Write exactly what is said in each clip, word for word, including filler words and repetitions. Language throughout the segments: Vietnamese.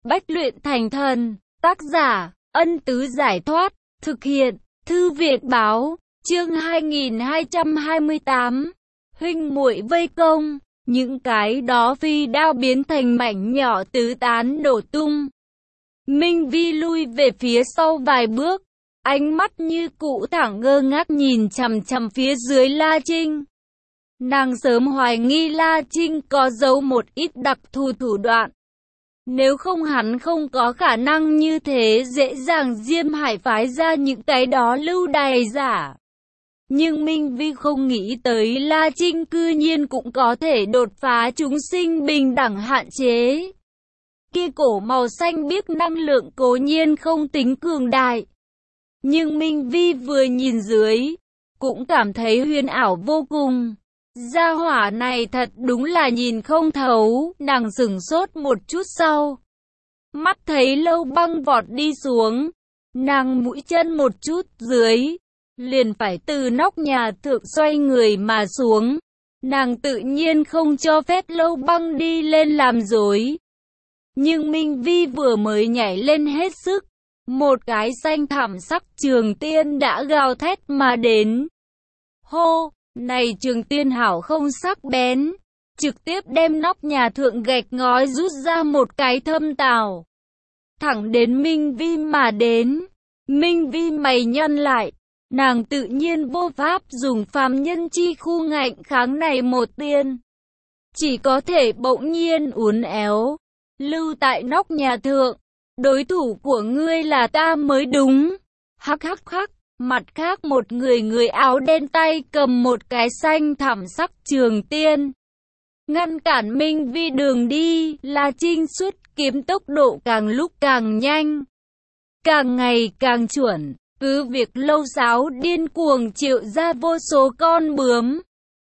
Bách luyện thành thần. Tác giả, Ân Tứ Giải Thoát. Thực hiện, Thư viện Báo. Chương hai nghìn hai trăm hai mươi tám. Huynh muội vây công. Những cái đó phi đao biến thành mảnh nhỏ tứ tán đổ tung. Minh Vi lui về phía sau vài bước. Ánh mắt như cũ thẳng ngơ ngác nhìn chằm chằm phía dưới La Trinh. Nàng sớm hoài nghi La Trinh có giấu một ít đặc thù thủ đoạn. Nếu không hắn không có khả năng như thế dễ dàng Diêm Hải phái ra những cái đó lưu đày giả. Nhưng Minh Vi không nghĩ tới La Trinh cư nhiên cũng có thể đột phá chúng sinh bình đẳng hạn chế. Kia cổ màu xanh biếc năng lượng cố nhiên không tính cường đại. Nhưng Minh Vi vừa nhìn dưới, cũng cảm thấy huyền ảo vô cùng. Gia hỏa này thật đúng là nhìn không thấu, nàng sửng sốt một chút sau. Mắt thấy Lâu Băng vọt đi xuống, nàng mũi chân một chút dưới, liền phải từ nóc nhà thượng xoay người mà xuống. Nàng tự nhiên không cho phép Lâu Băng đi lên làm rối. Nhưng Minh Vi vừa mới nhảy lên hết sức, một cái xanh thẳm sắc trường tiên đã gào thét mà đến. Hô! Này trường tiên hảo không sắc bén, trực tiếp đem nóc nhà thượng gạch ngói rút ra một cái thâm tào. Thẳng đến Minh Vi mà đến. Minh Vi mày nhăn lại, nàng tự nhiên vô pháp dùng phàm nhân chi khu ngạnh kháng này một tiên. Chỉ có thể bỗng nhiên uốn éo, lưu tại nóc nhà thượng. Đối thủ của ngươi là ta mới đúng. Hắc hắc hắc. Mặt khác một người người áo đen tay cầm một cái xanh thẳm sắc trường tiên. Ngăn cản Minh Vi đường đi, La Trinh xuất kiếm tốc độ càng lúc càng nhanh. Càng ngày càng chuẩn, cứ việc Lâu Sáo điên cuồng triệu ra vô số con bướm.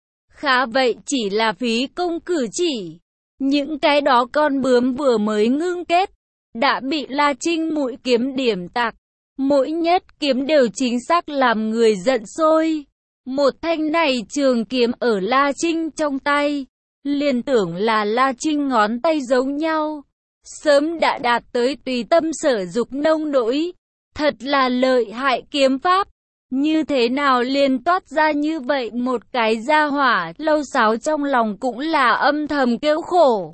Khá vậy chỉ là phí công cử chỉ. Những cái đó con bướm vừa mới ngưng kết, đã bị La Trinh mũi kiếm điểm tạc. Mỗi nhất kiếm đều chính xác làm người giận sôi. Một thanh này trường kiếm ở La Trinh trong tay, liền tưởng là La Trinh ngón tay giống nhau. Sớm đã đạt tới tùy tâm sở dục nông nỗi. Thật là lợi hại kiếm pháp. Như thế nào liền toát ra như vậy một cái gia hỏa. Lâu Sáo trong lòng cũng là âm thầm kêu khổ.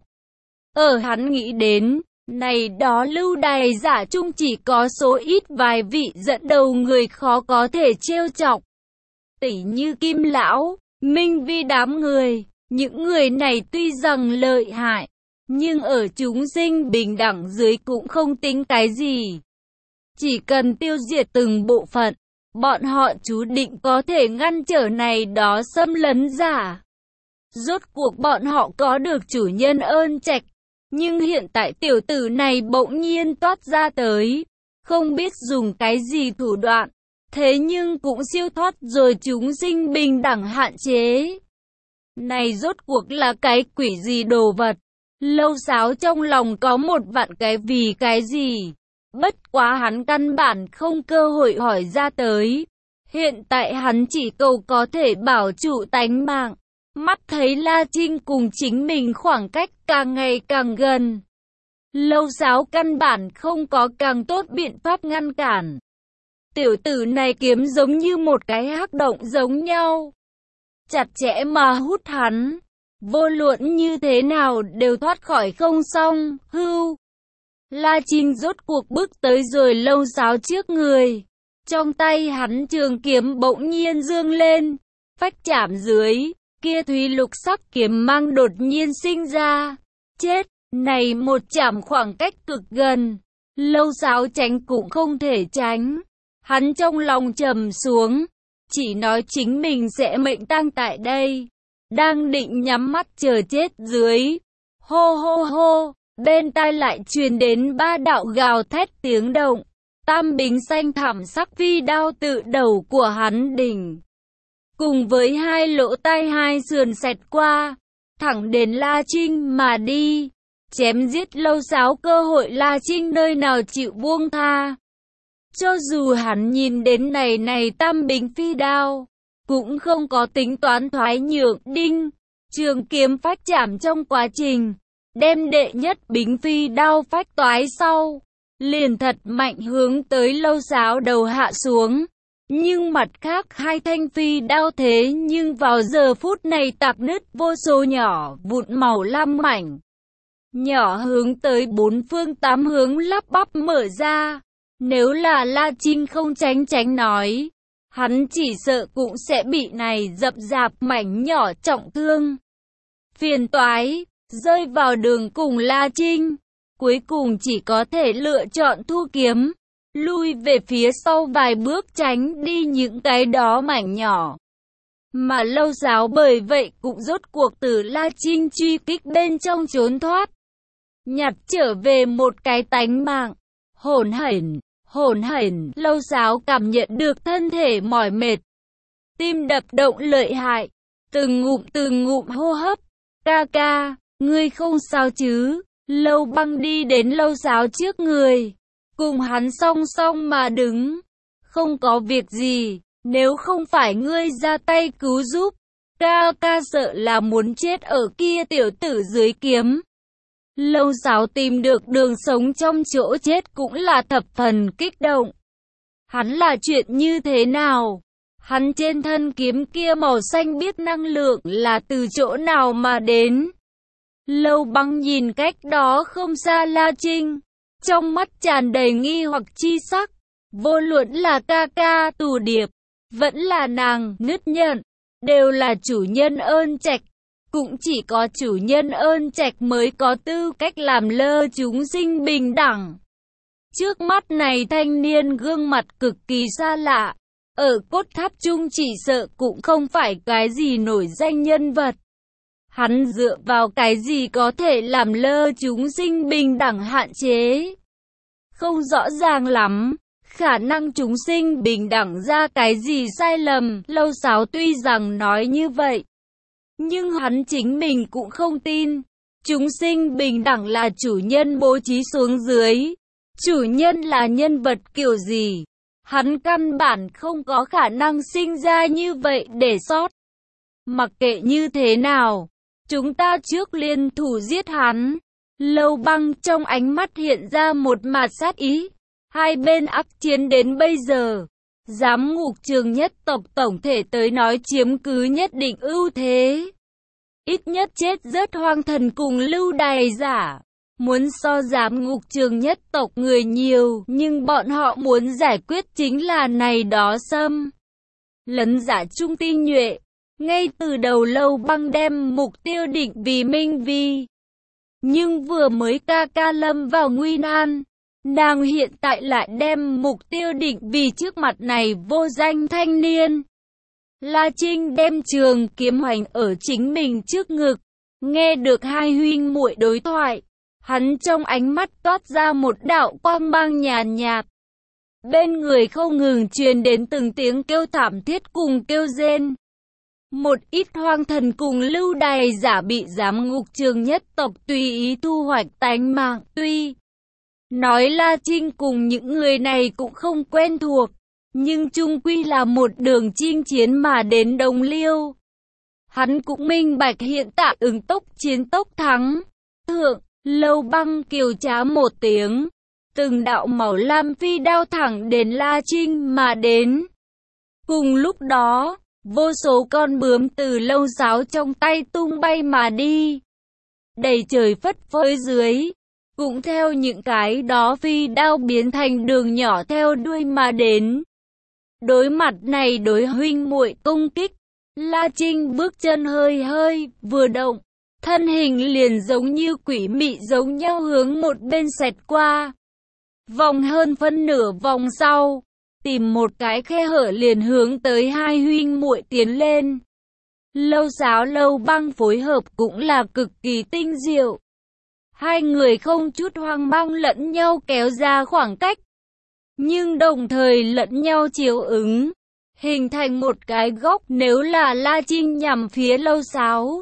Ở hắn nghĩ đến, này đó lưu đày giả chung chỉ có số ít vài vị dẫn đầu người khó có thể trêu chọc. Tỉ như Kim Lão, Minh Vi đám người, những người này tuy rằng lợi hại, nhưng ở chúng sinh bình đẳng dưới cũng không tính cái gì. Chỉ cần tiêu diệt từng bộ phận, bọn họ chú định có thể ngăn trở này đó xâm lấn giả. Rốt cuộc bọn họ có được chủ nhân ơn trạch. Nhưng hiện tại tiểu tử này bỗng nhiên toát ra tới, không biết dùng cái gì thủ đoạn, thế nhưng cũng siêu thoát rồi chúng sinh bình đẳng hạn chế. Này rốt cuộc là cái quỷ gì đồ vật? Lâu Sáo trong lòng có một vạn cái vì cái gì, bất quá hắn căn bản không cơ hội hỏi ra tới. Hiện tại hắn chỉ cầu có thể bảo trụ tánh mạng. Mắt thấy La Trinh cùng chính mình khoảng cách càng ngày càng gần. Lâu Sáo căn bản không có càng tốt biện pháp ngăn cản. Tiểu tử này kiếm giống như một cái hắc động giống nhau. Chặt chẽ mà hút hắn. Vô luận như thế nào đều thoát khỏi không xong. Hưu. La Trinh rốt cuộc bước tới rồi Lâu Sáo trước người. Trong tay hắn trường kiếm bỗng nhiên dương lên. Phách chạm dưới. Kia thúy lục sắc kiếm mang đột nhiên sinh ra. Chết, này một chạm khoảng cách cực gần. Lâu Sáo tránh cũng không thể tránh. Hắn trong lòng trầm xuống. Chỉ nói chính mình sẽ mệnh tang tại đây. Đang định nhắm mắt chờ chết dưới. Hô hô hô, bên tai lại truyền đến ba đạo gào thét tiếng động. Tam bính xanh thẳm sắc phi đao tự đầu của hắn đỉnh. Cùng với hai lỗ tai hai sườn xẹt qua, thẳng đến La Trinh mà đi. Chém giết Lâu Sáo cơ hội La Trinh nơi nào chịu buông tha. Cho dù hắn nhìn đến này này tam bính phi đao, cũng không có tính toán thoái nhượng. Đinh, trường kiếm phách chạm trong quá trình, đem đệ nhất bính phi đao phách toái sau, liền thật mạnh hướng tới Lâu Sáo đầu hạ xuống. Nhưng mặt khác hai thanh phi đao thế nhưng vào giờ phút này tạc nứt vô số nhỏ vụn màu lam mảnh. Nhỏ hướng tới bốn phương tám hướng lắp bắp mở ra. Nếu là La Trinh không tránh tránh nói, hắn chỉ sợ cũng sẽ bị này dập dạp mảnh nhỏ trọng thương. Phiền toái, rơi vào đường cùng La Trinh, cuối cùng chỉ có thể lựa chọn thu kiếm, lui về phía sau vài bước tránh đi những cái đó mảnh nhỏ. Mà Lâu Sáo bởi vậy cũng rốt cuộc từ La Trinh truy kích bên trong trốn thoát, nhặt trở về một cái tánh mạng. Hổn hển, hổn hển, Lâu Sáo cảm nhận được thân thể mỏi mệt, tim đập động lợi hại, từng ngụm từng ngụm hô hấp. Ca ca, ngươi không sao chứ? Lâu Băng đi đến Lâu Sáo trước người, cùng hắn song song mà đứng. Không có việc gì, nếu không phải ngươi ra tay cứu giúp, ca ca sợ là muốn chết ở kia tiểu tử dưới kiếm. Lâu Sáo tìm được đường sống trong chỗ chết cũng là thập phần kích động. Hắn là chuyện như thế nào? Hắn trên thân kiếm kia màu xanh biết năng lượng là từ chỗ nào mà đến? Lâu Băng nhìn cách đó không xa La Trinh, trong mắt tràn đầy nghi hoặc chi sắc. Vô luận là ca ca Tù Điệp, vẫn là nàng Nứt Nhận, đều là chủ nhân Ơn Trạch. Cũng chỉ có chủ nhân Ơn Trạch mới có tư cách làm lơ chúng sinh bình đẳng. Trước mắt này thanh niên gương mặt cực kỳ xa lạ, ở cốt tháp chung chỉ sợ cũng không phải cái gì nổi danh nhân vật. Hắn dựa vào cái gì có thể làm lơ chúng sinh bình đẳng hạn chế? Không rõ ràng lắm, khả năng chúng sinh bình đẳng ra cái gì sai lầm. Lâu Sáo tuy rằng nói như vậy, nhưng hắn chính mình cũng không tin. Chúng sinh bình đẳng là chủ nhân bố trí xuống dưới. Chủ nhân là nhân vật kiểu gì? Hắn căn bản không có khả năng sinh ra như vậy để sót. Mặc kệ như thế nào, chúng ta trước liên thủ giết hắn. Lâu Băng trong ánh mắt hiện ra một mạt sát ý. Hai bên ác chiến đến bây giờ, Giám Ngục Trường nhất tộc tổng thể tới nói chiếm cứ nhất định ưu thế. Ít nhất chết rất Hoang Thần cùng Lưu Đày Giả. Muốn so Giám Ngục Trường nhất tộc người nhiều, nhưng bọn họ muốn giải quyết chính là này đó xâm lấn giả trung tinh nhuệ. Ngay từ đầu Lâu Băng đem mục tiêu định vì Minh Vi, nhưng vừa mới ca ca lâm vào nguy nan, nàng hiện tại lại đem mục tiêu định vì trước mặt này vô danh thanh niên. La Trinh đem trường kiếm hoành ở chính mình trước ngực, nghe được hai huynh muội đối thoại, hắn trong ánh mắt toát ra một đạo quang mang nhàn nhạt. Bên người không ngừng truyền đến từng tiếng kêu thảm thiết cùng kêu rên. Một ít Hoang Thần cùng Lưu Đày Giả bị Giám Ngục Trường nhất tộc tùy ý thu hoạch tánh mạng. Tuy nói La Trinh cùng những người này cũng không quen thuộc, nhưng chung quy là một đường chinh chiến mà đến đồng liêu. Hắn cũng minh bạch hiện tại ứng tốc chiến tốc thắng. Thượng, Lâu Băng kiều trá một tiếng, từng đạo màu lam phi đao thẳng đến La Trinh mà đến. Cùng lúc đó, vô số con bướm từ Lâu Sáo trong tay tung bay mà đi, đầy trời phất phới dưới, cũng theo những cái đó phi đao biến thành đường nhỏ theo đuôi mà đến. Đối mặt này đối huynh muội công kích, La Trinh bước chân hơi hơi vừa động, thân hình liền giống như quỷ mị giống nhau hướng một bên xẹt qua. Vòng hơn phân nửa vòng sau, tìm một cái khe hở liền hướng tới hai huynh muội tiến lên. Lâu Sáo Lâu Băng phối hợp cũng là cực kỳ tinh diệu. Hai người không chút hoang mang lẫn nhau kéo ra khoảng cách, nhưng đồng thời lẫn nhau chiếu ứng, hình thành một cái góc. Nếu là La Trinh nhằm phía Lâu Sáo,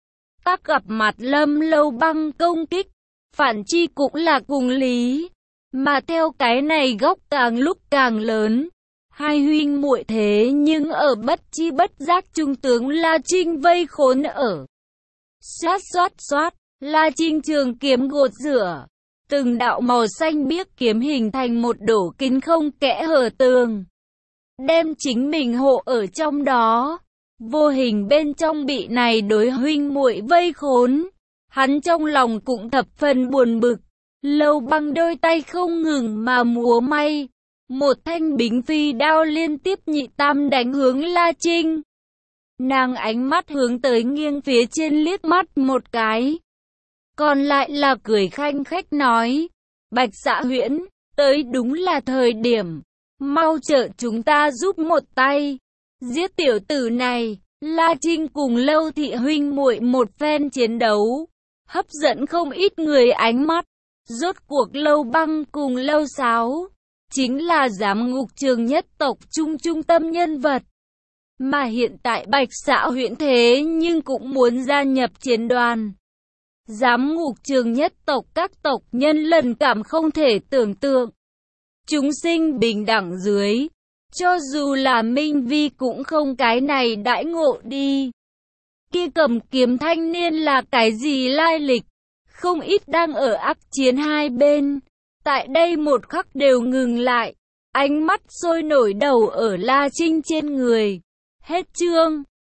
tác gặp mặt Lâm Lâu Băng công kích, phản chi cũng là cùng lý. Mà theo cái này góc càng lúc càng lớn, hai huynh muội thế nhưng ở bất chi bất giác trung tướng La Trinh vây khốn ở. Xoát xoát xoát, La Trinh trường kiếm gột rửa, từng đạo màu xanh biếc kiếm hình thành một đổ kín không kẽ hở tường, đem chính mình hộ ở trong đó. Vô hình bên trong bị này đối huynh muội vây khốn, hắn trong lòng cũng thập phần buồn bực. Lâu Băng đôi tay không ngừng mà múa may, một thanh bính phi đao liên tiếp nhị tam đánh hướng La Trinh. Nàng ánh mắt hướng tới nghiêng phía trên liếc mắt một cái, còn lại là cười khanh khách nói, Bạch Dạ Huyễn, tới đúng là thời điểm, mau trợ chúng ta giúp một tay, giết tiểu tử này. La Trinh cùng Lâu thị huynh muội một phen chiến đấu, hấp dẫn không ít người ánh mắt. Rốt cuộc Lâu Băng cùng Lâu Sáo chính là giám ngục trường nhất tộc trung trung tâm nhân vật, mà hiện tại Bạch Dạ Huyễn thế nhưng cũng muốn gia nhập chiến đoàn. Giám ngục trường nhất tộc các tộc nhân lần cảm không thể tưởng tượng, chúng sinh bình đẳng dưới, cho dù là Minh Vi cũng không cái này đãi ngộ đi. Kia cầm kiếm thanh niên là cái gì lai lịch? Không ít đang ở ác chiến hai bên, tại đây một khắc đều ngừng lại, ánh mắt sôi nổi đầu ở La Trinh trên người. Hết chương.